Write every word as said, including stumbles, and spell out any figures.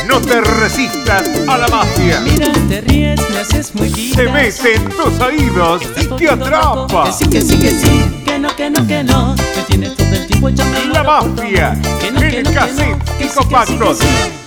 No te resistas a la mafia. Mira, te ríes, me haces muy linda. Se mete en tus oídos y te atrapa. Que sí, que sí, que sí, que no, que no, que no. Me tiene todo el tiempo echando La mafia, que no, que el no, que no, cassette que sí, que sí, que Psicopactos. sí.